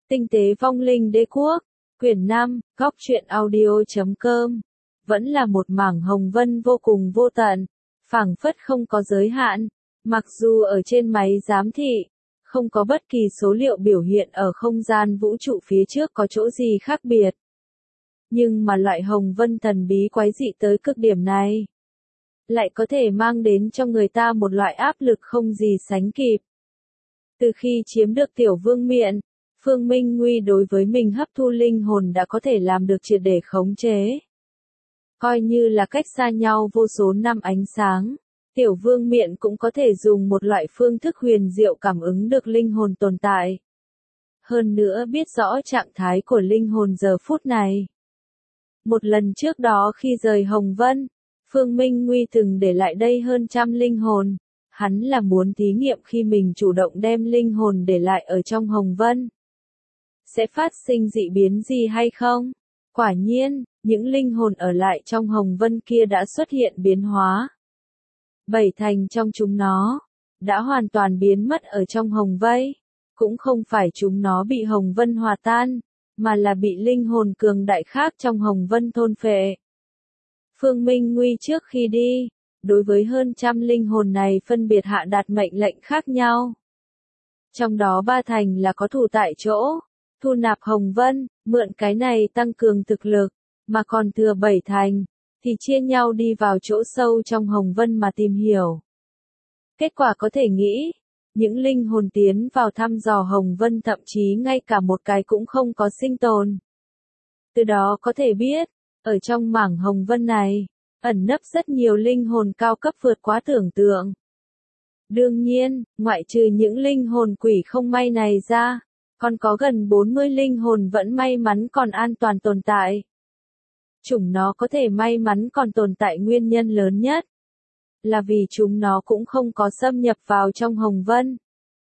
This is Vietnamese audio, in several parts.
Tinh tế vong linh đế quốc, quyển 5, góc truyện audio.com. Vẫn là một mảng hồng vân vô cùng vô tận, phảng phất không có giới hạn. Mặc dù ở trên máy giám thị, không có bất kỳ số liệu biểu hiện ở không gian vũ trụ phía trước có chỗ gì khác biệt. Nhưng mà loại hồng vân thần bí quái dị tới cực điểm này, lại có thể mang đến cho người ta một loại áp lực không gì sánh kịp. Từ khi chiếm được tiểu vương miện, Phương Minh Nguy đối với mình hấp thu linh hồn đã có thể làm được triệt để khống chế. Coi như là cách xa nhau vô số năm ánh sáng, tiểu vương miện cũng có thể dùng một loại phương thức huyền diệu cảm ứng được linh hồn tồn tại. Hơn nữa biết rõ trạng thái của linh hồn giờ phút này. Một lần trước đó khi rời Hồng Vân, Phương Minh Nguy từng để lại đây hơn 100 linh hồn. Hắn là muốn thí nghiệm khi mình chủ động đem linh hồn để lại ở trong Hồng Vân, sẽ phát sinh dị biến gì hay không? Quả nhiên, những linh hồn ở lại trong Hồng Vân kia đã xuất hiện biến hóa. 7 thành trong chúng nó đã hoàn toàn biến mất ở trong Hồng Vây. Cũng không phải chúng nó bị Hồng Vân hòa tan, mà là bị linh hồn cường đại khác trong Hồng Vân thôn phệ. Phương Minh Nguy trước khi đi, đối với hơn 100 linh hồn này phân biệt hạ đạt mệnh lệnh khác nhau. Trong đó 3 thành là có thủ tại chỗ, thu nạp Hồng Vân, mượn cái này tăng cường thực lực, mà còn thừa 7 thành, thì chia nhau đi vào chỗ sâu trong Hồng Vân mà tìm hiểu. Kết quả có thể nghĩ, những linh hồn tiến vào thăm dò Hồng Vân thậm chí ngay cả một cái cũng không có sinh tồn. Từ đó có thể biết, ở trong mảng Hồng Vân này, ẩn nấp rất nhiều linh hồn cao cấp vượt quá tưởng tượng. Đương nhiên, ngoại trừ những linh hồn quỷ không may này ra, còn có gần 40 linh hồn vẫn may mắn còn an toàn tồn tại. Chúng nó có thể may mắn còn tồn tại nguyên nhân lớn nhất là vì chúng nó cũng không có xâm nhập vào trong Hồng Vân,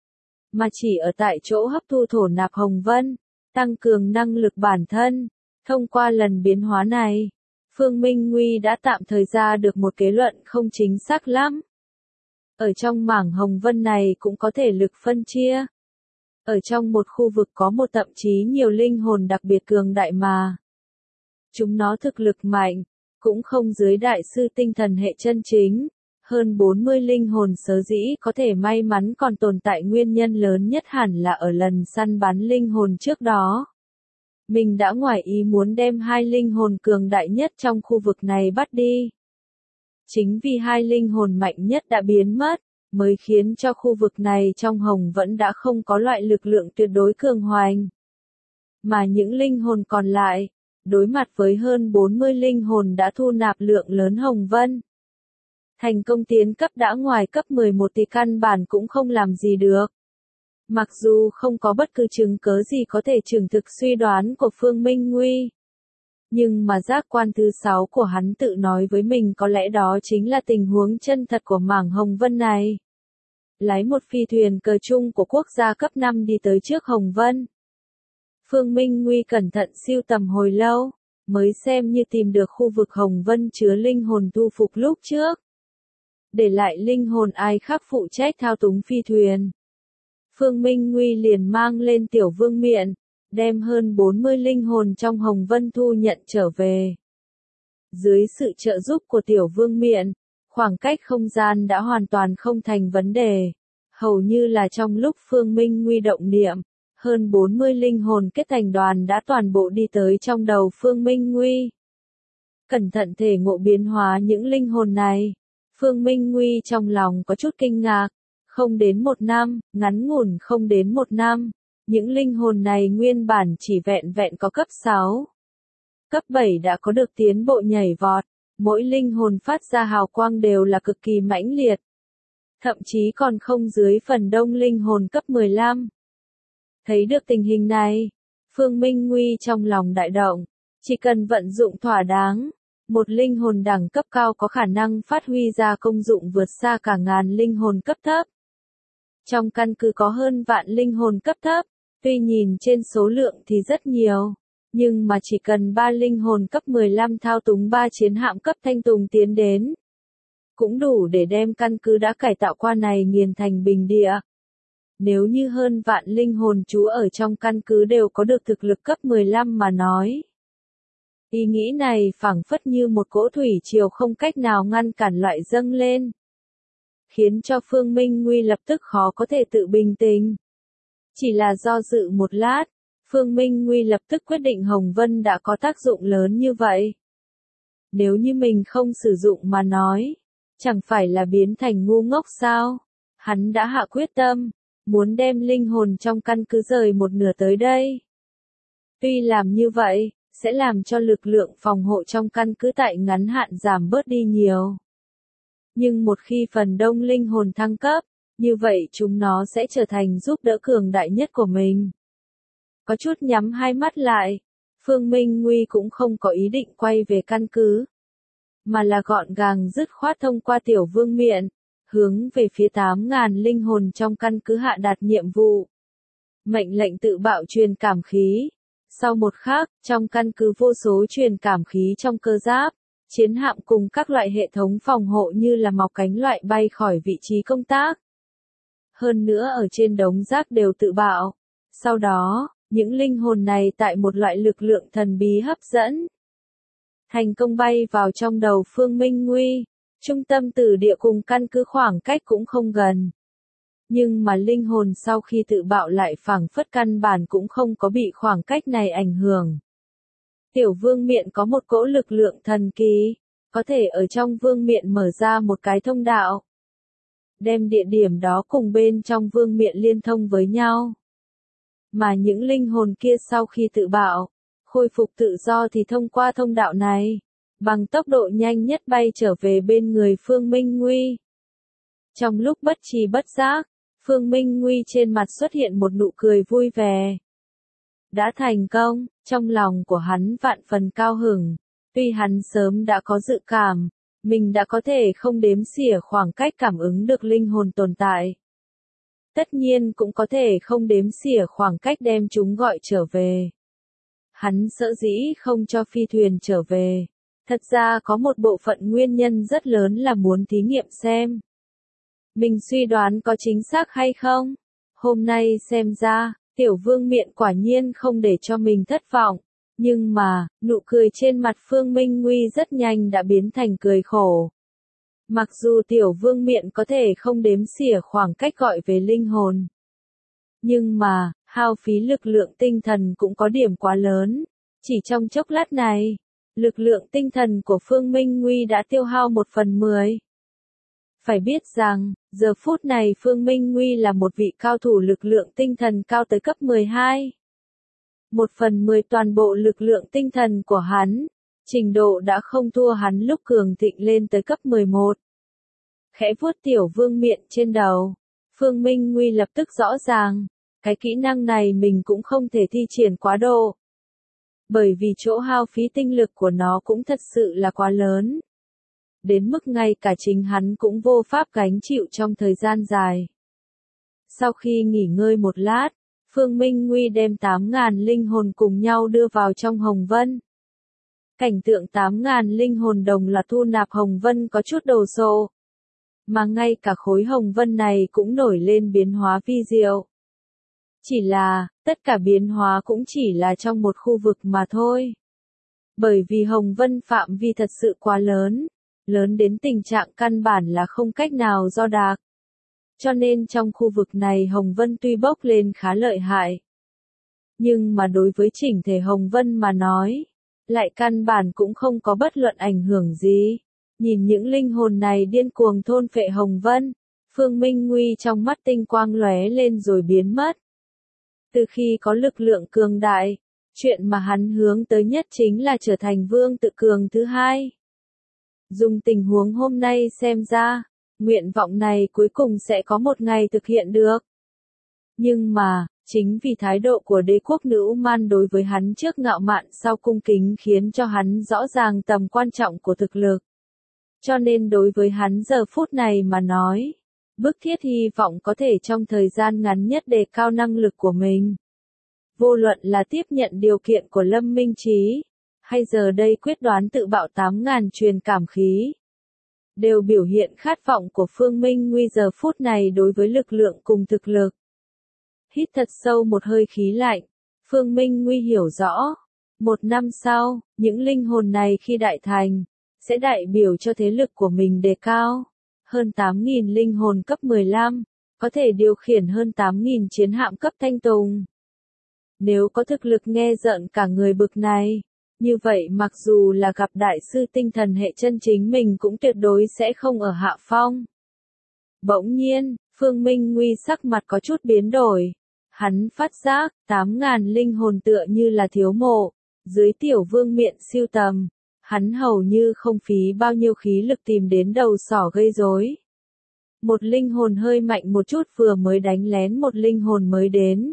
mà chỉ ở tại chỗ hấp thu thổ nạp Hồng Vân, tăng cường năng lực bản thân. Thông qua lần biến hóa này, Phương Minh Nguy đã tạm thời ra được một kết luận không chính xác lắm. Ở trong mảng Hồng Vân này cũng có thể lực phân chia. Ở trong một khu vực có một thậm chí nhiều linh hồn đặc biệt cường đại mà. Chúng nó thực lực mạnh, cũng không dưới đại sư tinh thần hệ chân chính. Hơn 40 linh hồn sở dĩ có thể may mắn còn tồn tại nguyên nhân lớn nhất hẳn là ở lần săn bắn linh hồn trước đó. Mình đã ngoài ý muốn đem 2 linh hồn cường đại nhất trong khu vực này bắt đi. Chính vì 2 linh hồn mạnh nhất đã biến mất, mới khiến cho khu vực này trong Hồng vẫn đã không có loại lực lượng tuyệt đối cường hoành. Mà những linh hồn còn lại, đối mặt với hơn 40 linh hồn đã thu nạp lượng lớn Hồng Vân. Thành công tiến cấp đã ngoài cấp 11 thì căn bản cũng không làm gì được. Mặc dù không có bất cứ chứng cớ gì có thể chứng thực suy đoán của Phương Minh Nguy. Nhưng mà giác quan thứ 6 của hắn tự nói với mình có lẽ đó chính là tình huống chân thật của mảng Hồng Vân này. Lái một phi thuyền cờ chung của quốc gia cấp 5 đi tới trước Hồng Vân. Phương Minh Nguy cẩn thận siêu tầm hồi lâu, mới xem như tìm được khu vực Hồng Vân chứa linh hồn thu phục lúc trước. Để lại linh hồn ai khác phụ trách thao túng phi thuyền. Phương Minh Nguy liền mang lên tiểu vương miện, đem hơn 40 linh hồn trong Hồng Vân thu nhận trở về. Dưới sự trợ giúp của tiểu vương miện, khoảng cách không gian đã hoàn toàn không thành vấn đề. Hầu như là trong lúc Phương Minh Nguy động niệm, hơn 40 linh hồn kết thành đoàn đã toàn bộ đi tới trong đầu Phương Minh Nguy. Cẩn thận thể ngộ biến hóa những linh hồn này, Phương Minh Nguy trong lòng có chút kinh ngạc. Không đến 1 năm, ngắn ngủn không đến 1 năm, những linh hồn này nguyên bản chỉ vẹn vẹn có cấp 6. Cấp 7 đã có được tiến bộ nhảy vọt, mỗi linh hồn phát ra hào quang đều là cực kỳ mãnh liệt. Thậm chí còn không dưới phần đông linh hồn cấp 15. Thấy được tình hình này, Phương Minh Nguy trong lòng đại động, chỉ cần vận dụng thỏa đáng, một linh hồn đẳng cấp cao có khả năng phát huy ra công dụng vượt xa cả ngàn linh hồn cấp thấp. Trong căn cứ có hơn vạn linh hồn cấp thấp, tuy nhìn trên số lượng thì rất nhiều, nhưng mà chỉ cần 3 linh hồn cấp 15 thao túng 3 chiến hạm cấp thanh tùng tiến đến, cũng đủ để đem căn cứ đã cải tạo qua này nghiền thành bình địa. Nếu như hơn vạn linh hồn trú ở trong căn cứ đều có được thực lực cấp 15 mà nói. Ý nghĩ này phảng phất như một cỗ thủy triều không cách nào ngăn cản loại dâng lên. Khiến cho Phương Minh Nguy lập tức khó có thể tự bình tĩnh. Chỉ là do dự một lát, Phương Minh Nguy lập tức quyết định Hồng Vân đã có tác dụng lớn như vậy. Nếu như mình không sử dụng mà nói, chẳng phải là biến thành ngu ngốc sao? Hắn đã hạ quyết tâm, muốn đem linh hồn trong căn cứ rời một nửa tới đây. Tuy làm như vậy, sẽ làm cho lực lượng phòng hộ trong căn cứ tại ngắn hạn giảm bớt đi nhiều. Nhưng một khi phần đông linh hồn thăng cấp, như vậy chúng nó sẽ trở thành giúp đỡ cường đại nhất của mình. Có chút nhắm hai mắt lại, Phương Minh Nguy cũng không có ý định quay về căn cứ, mà là gọn gàng dứt khoát thông qua Tiểu Vương Miện, hướng về phía 8.000 linh hồn trong căn cứ hạ đạt nhiệm vụ. Mệnh lệnh tự bạo truyền cảm khí. Sau một khắc, trong căn cứ vô số truyền cảm khí trong cơ giáp, chiến hạm cùng các loại hệ thống phòng hộ như là mọc cánh loại bay khỏi vị trí công tác. Hơn nữa ở trên đống rác đều tự bạo. Sau đó, những linh hồn này tại một loại lực lượng thần bí hấp dẫn, thành công bay vào trong đầu Phương Minh Nguy. Trung tâm tử địa cùng căn cứ khoảng cách cũng không gần. Nhưng mà linh hồn sau khi tự bạo lại phảng phất căn bản cũng không có bị khoảng cách này ảnh hưởng. Tiểu Vương Miện có một cỗ lực lượng thần kỳ, có thể ở trong Vương Miện mở ra một cái thông đạo, đem địa điểm đó cùng bên trong Vương Miện liên thông với nhau. Mà những linh hồn kia sau khi tự bạo, khôi phục tự do thì thông qua thông đạo này, bằng tốc độ nhanh nhất bay trở về bên người Phương Minh Nguy. Trong lúc bất tri bất giác, Phương Minh Nguy trên mặt xuất hiện một nụ cười vui vẻ. Đã thành công, trong lòng của hắn vạn phần cao hứng, tuy hắn sớm đã có dự cảm, mình đã có thể không đếm xỉa khoảng cách cảm ứng được linh hồn tồn tại. Tất nhiên cũng có thể không đếm xỉa khoảng cách đem chúng gọi trở về. Hắn sợ dĩ không cho phi thuyền trở về. Thật ra có một bộ phận nguyên nhân rất lớn là muốn thí nghiệm xem. Mình suy đoán có chính xác hay không? Hôm nay xem ra, Tiểu Vương Miện quả nhiên không để cho mình thất vọng. Nhưng mà, nụ cười trên mặt Phương Minh Nguy rất nhanh đã biến thành cười khổ. Mặc dù Tiểu Vương Miện có thể không đếm xỉa khoảng cách gọi về linh hồn. Nhưng mà, hao phí lực lượng tinh thần cũng có điểm quá lớn. Chỉ trong chốc lát này, lực lượng tinh thần của Phương Minh Nguy đã tiêu hao 1/10. Phải biết rằng, giờ phút này Phương Minh Nguy là một vị cao thủ lực lượng tinh thần cao tới cấp 12. 1/10 toàn bộ lực lượng tinh thần của hắn, trình độ đã không thua hắn lúc cường thịnh lên tới cấp 11. Khẽ vuốt Tiểu Vương Miện trên đầu, Phương Minh Nguy lập tức rõ ràng, cái kỹ năng này mình cũng không thể thi triển quá độ. Bởi vì chỗ hao phí tinh lực của nó cũng thật sự là quá lớn. Đến mức ngay cả chính hắn cũng vô pháp gánh chịu trong thời gian dài. Sau khi nghỉ ngơi một lát, Phương Minh Nguy đem 8.000 linh hồn cùng nhau đưa vào trong Hồng Vân. Cảnh tượng 8.000 linh hồn đồng loạt thu nạp Hồng Vân có chút đồ sộ. Mà ngay cả khối Hồng Vân này cũng nổi lên biến hóa vi diệu. Chỉ là, tất cả biến hóa cũng chỉ là trong một khu vực mà thôi. Bởi vì Hồng Vân phạm vi thật sự quá lớn, lớn đến tình trạng căn bản là không cách nào đo đạc. Cho nên trong khu vực này Hồng Vân tuy bốc lên khá lợi hại. Nhưng mà đối với chỉnh thể Hồng Vân mà nói, lại căn bản cũng không có bất luận ảnh hưởng gì. Nhìn những linh hồn này điên cuồng thôn phệ Hồng Vân, Phương Minh Nguy trong mắt tinh quang lóe lên rồi biến mất. Từ khi có lực lượng cường đại, chuyện mà hắn hướng tới nhất chính là trở thành vương tự cường thứ hai. Dùng tình huống hôm nay xem ra, nguyện vọng này cuối cùng sẽ có một ngày thực hiện được. Nhưng mà, chính vì thái độ của đế quốc nữ man đối với hắn trước ngạo mạn sau cung kính khiến cho hắn rõ ràng tầm quan trọng của thực lực. Cho nên đối với hắn giờ phút này mà nói, bức thiết hy vọng có thể trong thời gian ngắn nhất đề cao năng lực của mình. Vô luận là tiếp nhận điều kiện của Lâm Minh Trí, hay giờ đây quyết đoán tự bạo 8.000 truyền cảm khí, đều biểu hiện khát vọng của Phương Minh Nguy giờ phút này đối với lực lượng cùng thực lực. Hít thật sâu một hơi khí lạnh, Phương Minh Nguy hiểu rõ. 1 năm sau, những linh hồn này khi đại thành, sẽ đại biểu cho thế lực của mình đề cao. Hơn 8.000 linh hồn cấp 15, có thể điều khiển hơn 8.000 chiến hạm cấp thanh tùng. Nếu có thực lực nghe rợn cả người bực này, như vậy mặc dù là gặp đại sư tinh thần hệ chân chính mình cũng tuyệt đối sẽ không ở hạ phong. Bỗng nhiên, Phương Minh Nguy sắc mặt có chút biến đổi. Hắn phát giác, 8.000 linh hồn tựa như là thiếu mộ, dưới tiểu vương miện siêu tầm. Hắn hầu như không phí bao nhiêu khí lực tìm đến đầu sỏ gây rối. Một linh hồn hơi mạnh một chút vừa mới đánh lén một linh hồn mới đến.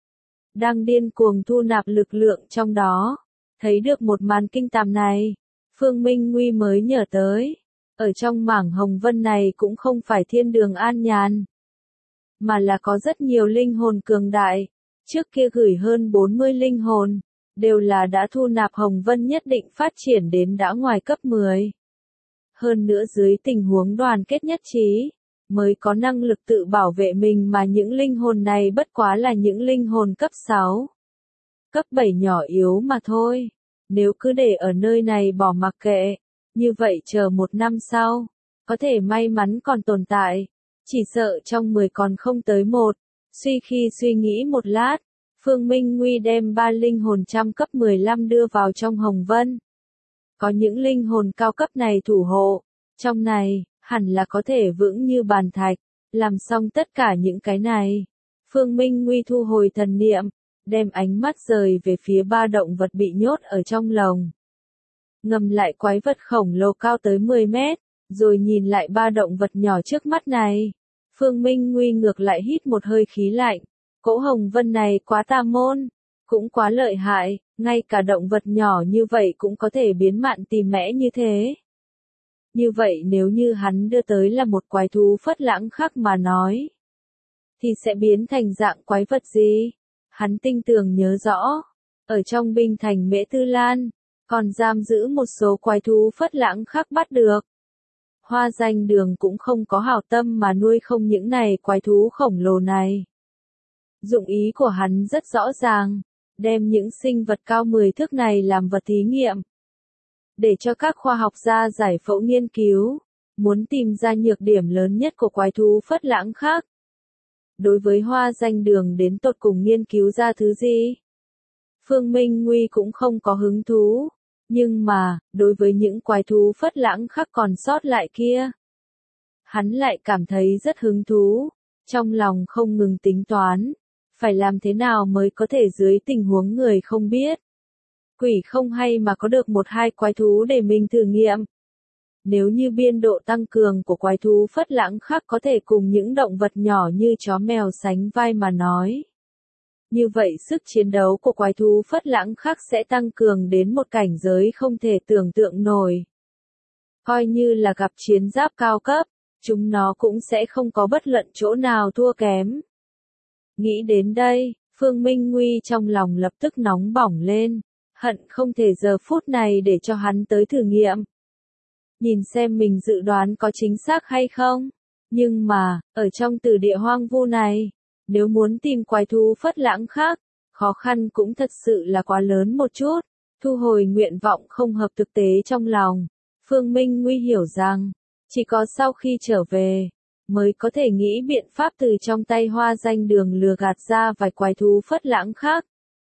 Đang điên cuồng thu nạp lực lượng trong đó. Thấy được một màn kinh tởm này, Phương Minh Nguy mới nhớ tới. Ở trong mảng hồng vân này cũng không phải thiên đường an nhàn, mà là có rất nhiều linh hồn cường đại. Trước kia gửi hơn 40 linh hồn, đều là đã thu nạp hồng vân nhất định phát triển đến đã ngoài cấp 10. Hơn nữa dưới tình huống đoàn kết nhất trí, mới có năng lực tự bảo vệ mình mà những linh hồn này bất quá là những linh hồn cấp 6. Cấp 7 nhỏ yếu mà thôi. Nếu cứ để ở nơi này bỏ mặc kệ, như vậy chờ 1 năm sau, có thể may mắn còn tồn tại, chỉ sợ trong 10 còn không tới 1. Suy nghĩ một lát, Phương Minh Nguy đem 3 linh hồn trăm cấp 15 đưa vào trong hồng vân. Có những linh hồn cao cấp này thủ hộ, trong này, hẳn là có thể vững như bàn thạch. Làm xong tất cả những cái này, Phương Minh Nguy thu hồi thần niệm, đem ánh mắt rời về phía 3 động vật bị nhốt ở trong lồng. Ngầm lại quái vật khổng lồ cao tới 10 mét, rồi nhìn lại 3 động vật nhỏ trước mắt này. Phương Minh Nguy ngược lại hít một hơi khí lạnh. Cỗ hồng vân này quá tà môn, cũng quá lợi hại, ngay cả động vật nhỏ như vậy cũng có thể biến mạn tìm mẽ như thế. Như vậy nếu như hắn đưa tới là một quái thú phất lãng khác mà nói, thì sẽ biến thành dạng quái vật gì? Hắn tinh tường nhớ rõ, ở trong binh thành Mễ Tư Lan, còn giam giữ một số quái thú phất lãng khác bắt được. Hoa Danh Đường cũng không có hảo tâm mà nuôi không những này quái thú khổng lồ này. Dụng ý của hắn rất rõ ràng, đem những sinh vật cao 10 thước này làm vật thí nghiệm. Để cho các khoa học gia giải phẫu nghiên cứu, muốn tìm ra nhược điểm lớn nhất của quái thú phất lãng khác. Đối với Hoa Danh Đường đến tột cùng nghiên cứu ra thứ gì? Phương Minh Nguy cũng không có hứng thú, nhưng mà, đối với những quái thú phất lãng khác còn sót lại kia, hắn lại cảm thấy rất hứng thú, trong lòng không ngừng tính toán, phải làm thế nào mới có thể dưới tình huống người không biết, quỷ không hay mà có được 1-2 quái thú để mình thử nghiệm. Nếu như biên độ tăng cường của quái thú phất lãng khác có thể cùng những động vật nhỏ như chó mèo sánh vai mà nói, như vậy sức chiến đấu của quái thú phất lãng khác sẽ tăng cường đến một cảnh giới không thể tưởng tượng nổi. Coi như là gặp chiến giáp cao cấp, chúng nó cũng sẽ không có bất luận chỗ nào thua kém. Nghĩ đến đây, Phương Minh Nguy trong lòng lập tức nóng bỏng lên, hận không thể giờ phút này để cho hắn tới thử nghiệm. Nhìn xem mình dự đoán có chính xác hay không. Nhưng mà, ở trong tử địa hoang vu này, nếu muốn tìm quái thú phất lãng khác, khó khăn cũng thật sự là quá lớn một chút. Thu hồi nguyện vọng không hợp thực tế trong lòng, Phương Minh Nguy hiểu rằng, chỉ có sau khi trở về, mới có thể nghĩ biện pháp từ trong tay Hoa Danh Đường lừa gạt ra vài quái thú phất lãng khác.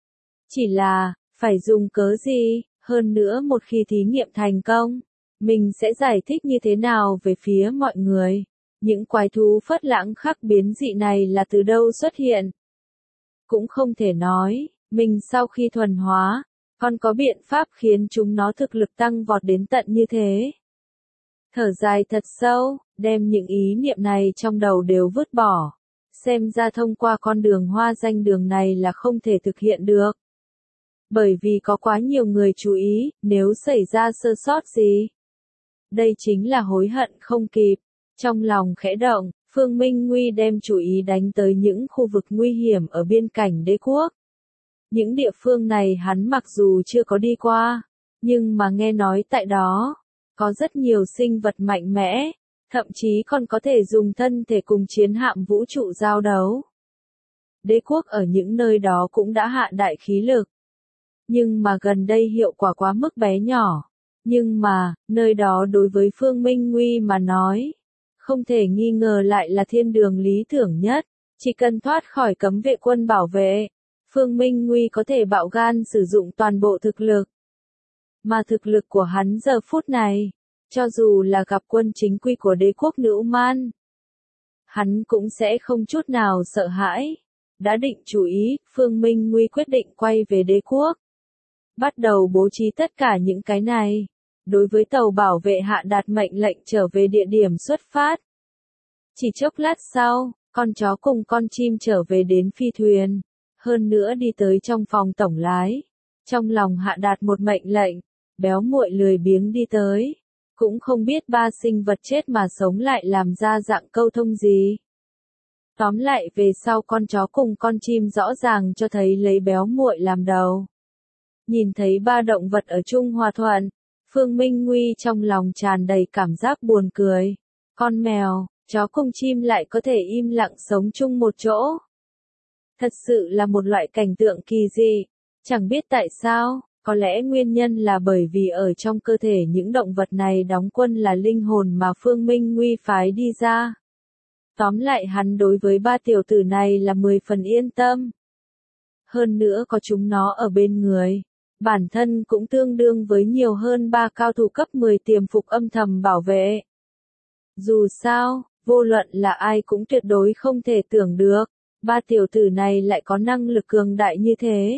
Chỉ là, phải dùng cớ gì, hơn nữa một khi thí nghiệm thành công, mình sẽ giải thích như thế nào về phía mọi người. Những quái thú phất lãng khác biến dị này là từ đâu xuất hiện? Cũng không thể nói, mình sau khi thuần hóa, còn có biện pháp khiến chúng nó thực lực tăng vọt đến tận như thế. Thở dài thật sâu, đem những ý niệm này trong đầu đều vứt bỏ. Xem ra thông qua con đường Hoa Danh Đường này là không thể thực hiện được. Bởi vì có quá nhiều người chú ý, nếu xảy ra sơ sót gì. Đây chính là hối hận không kịp. Trong lòng khẽ động, Phương Minh Nguy đem chú ý đánh tới những khu vực nguy hiểm ở biên cảnh đế quốc. Những địa phương này hắn mặc dù chưa có đi qua, nhưng mà nghe nói tại đó, có rất nhiều sinh vật mạnh mẽ, thậm chí còn có thể dùng thân thể cùng chiến hạm vũ trụ giao đấu. đế quốc ở những nơi đó cũng đã hạ đại khí lực. Nhưng mà gần đây hiệu quả quá mức bé nhỏ. Nhưng mà, nơi đó đối với Phương Minh Nguy mà nói, không thể nghi ngờ lại là thiên đường lý tưởng nhất. Chỉ cần thoát khỏi cấm vệ quân bảo vệ, Phương Minh Nguy có thể bạo gan sử dụng toàn bộ thực lực. Mà thực lực của hắn giờ phút này, cho dù là gặp quân chính quy của đế quốc Nữ Man, hắn cũng sẽ không chút nào sợ hãi. Đã định chủ ý, Phương Minh Nguy quyết định quay về đế quốc. Bắt đầu bố trí tất cả những cái này. Đối với tàu bảo vệ hạ đạt mệnh lệnh trở về địa điểm xuất phát. Chỉ chốc lát sau, con chó cùng con chim trở về đến phi thuyền. Hơn nữa đi tới trong phòng tổng lái. Trong lòng hạ đạt một mệnh lệnh, béo muội lười biếng đi tới. Cũng không biết ba sinh vật chết mà sống lại làm ra dạng câu thông gì. Tóm lại về sau con chó cùng con chim rõ ràng cho thấy lấy béo muội làm đầu. Nhìn thấy ba động vật ở chung hòa thuận, Phương Minh Nguy trong lòng tràn đầy cảm giác buồn cười. Con mèo, chó cùng chim lại có thể im lặng sống chung một chỗ. Thật sự là một loại cảnh tượng kỳ dị. Chẳng biết tại sao, có lẽ nguyên nhân là bởi vì ở trong cơ thể những động vật này đóng quân là linh hồn mà Phương Minh Nguy phái đi ra. Tóm lại hắn đối với ba tiểu tử này là 10 phần yên tâm. Hơn nữa có chúng nó ở bên người. Bản thân cũng tương đương với nhiều hơn 3 cao thủ cấp 10 tiềm phục âm thầm bảo vệ. Dù sao, vô luận là ai cũng tuyệt đối không thể tưởng được, ba tiểu tử này lại có năng lực cường đại như thế.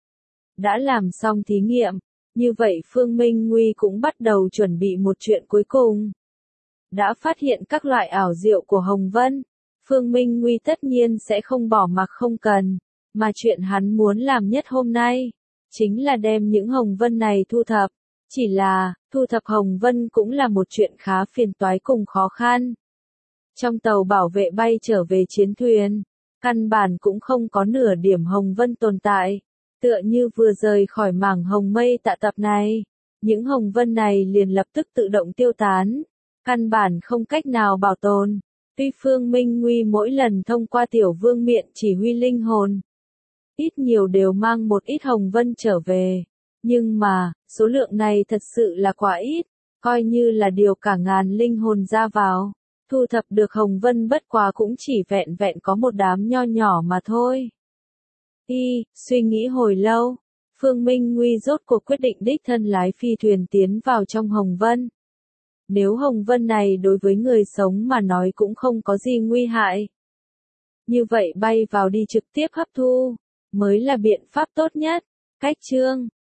Đã làm xong thí nghiệm, như vậy Phương Minh Nguy cũng bắt đầu chuẩn bị một chuyện cuối cùng. Đã phát hiện các loại ảo diệu của Hồng Vân, Phương Minh Nguy tất nhiên sẽ không bỏ mặc không cần, mà chuyện hắn muốn làm nhất hôm nay, chính là đem những Hồng Vân này thu thập. Chỉ là, thu thập Hồng Vân cũng là một chuyện khá phiền toái cùng khó khăn. Trong tàu bảo vệ bay trở về chiến thuyền, căn bản cũng không có nửa điểm Hồng Vân tồn tại. Tựa như vừa rời khỏi mảng hồng mây tạ tập này, những Hồng Vân này liền lập tức tự động tiêu tán. Căn bản không cách nào bảo tồn. Tuy Phương Minh Nguy mỗi lần thông qua tiểu vương miện chỉ huy linh hồn, ít nhiều đều mang một ít Hồng Vân trở về. Nhưng mà, số lượng này thật sự là quá ít, coi như là điều cả ngàn linh hồn ra vào. Thu thập được Hồng Vân bất quá cũng chỉ vẹn vẹn có một đám nho nhỏ mà thôi. Suy nghĩ hồi lâu, Phương Minh Nguy rốt cuộc quyết định đích thân lái phi thuyền tiến vào trong Hồng Vân. Nếu Hồng Vân này đối với người sống mà nói cũng không có gì nguy hại. Như vậy bay vào đi trực tiếp hấp thu, mới là biện pháp tốt nhất. Cách chương